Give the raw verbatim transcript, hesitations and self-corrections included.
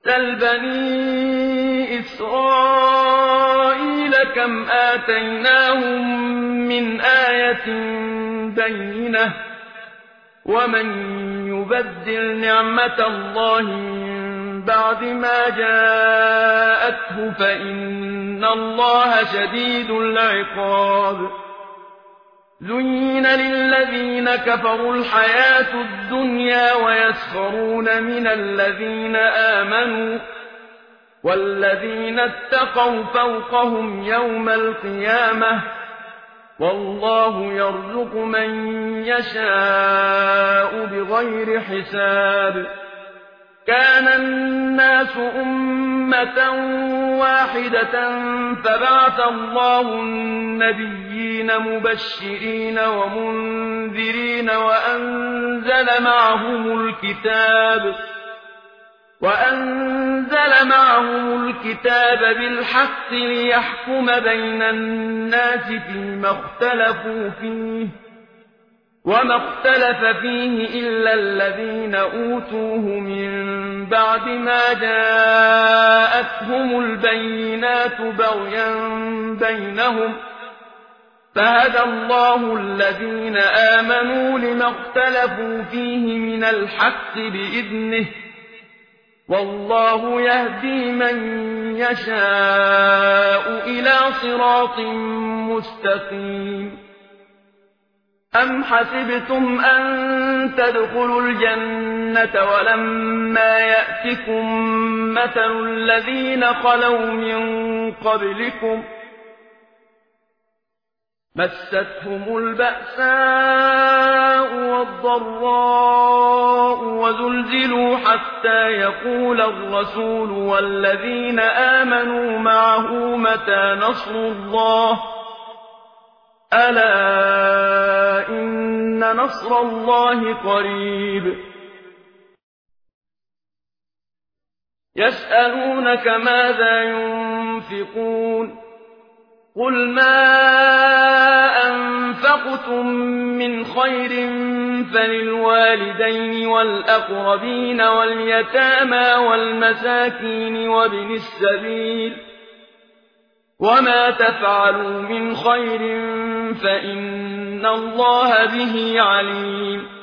سل بني إسرائيل كم آتيناهم من آية بينة ومن يبدل نعمة الله من بعد ما جاءته فإن الله شديد العقاب زين للذين كفروا الحياة الدنيا ويسخرون من الذين آمنوا والذين اتقوا فوقهم يوم القيامة والله يرزق من يشاء بغير حساب كان الناس أمة واحدة فبعث الله النبيين مبشرين ومنذرين وأنزل معهم الكتاب وأنزل معهم الكتاب بالحق ليحكم بين الناس فيما اختلفوا فيه وما اختلف فيه إلا الذين أوتوه من بعد ما جاءتهم البينات بغيا بينهم فهدى الله الذين آمنوا لما اختلفوا فيه من الحق بإذنه والله يهدي من يشاء إلى صراط مستقيم أم حسبتم أن تدخلوا الجنة ولما يأتكم مثل الذين خلوا من قبلكم مستهم البأساء والضراء وزلزلوا حتى يقول الرسول والذين آمنوا معه متى نصر الله ألا إن نصر الله قريب يسألونك ماذا ينفقون قل ما أنفقتم من خير فللوالدين والأقربين واليتامى والمساكين وابن السبيل وما تفعلوا من خير فإن الله به عليم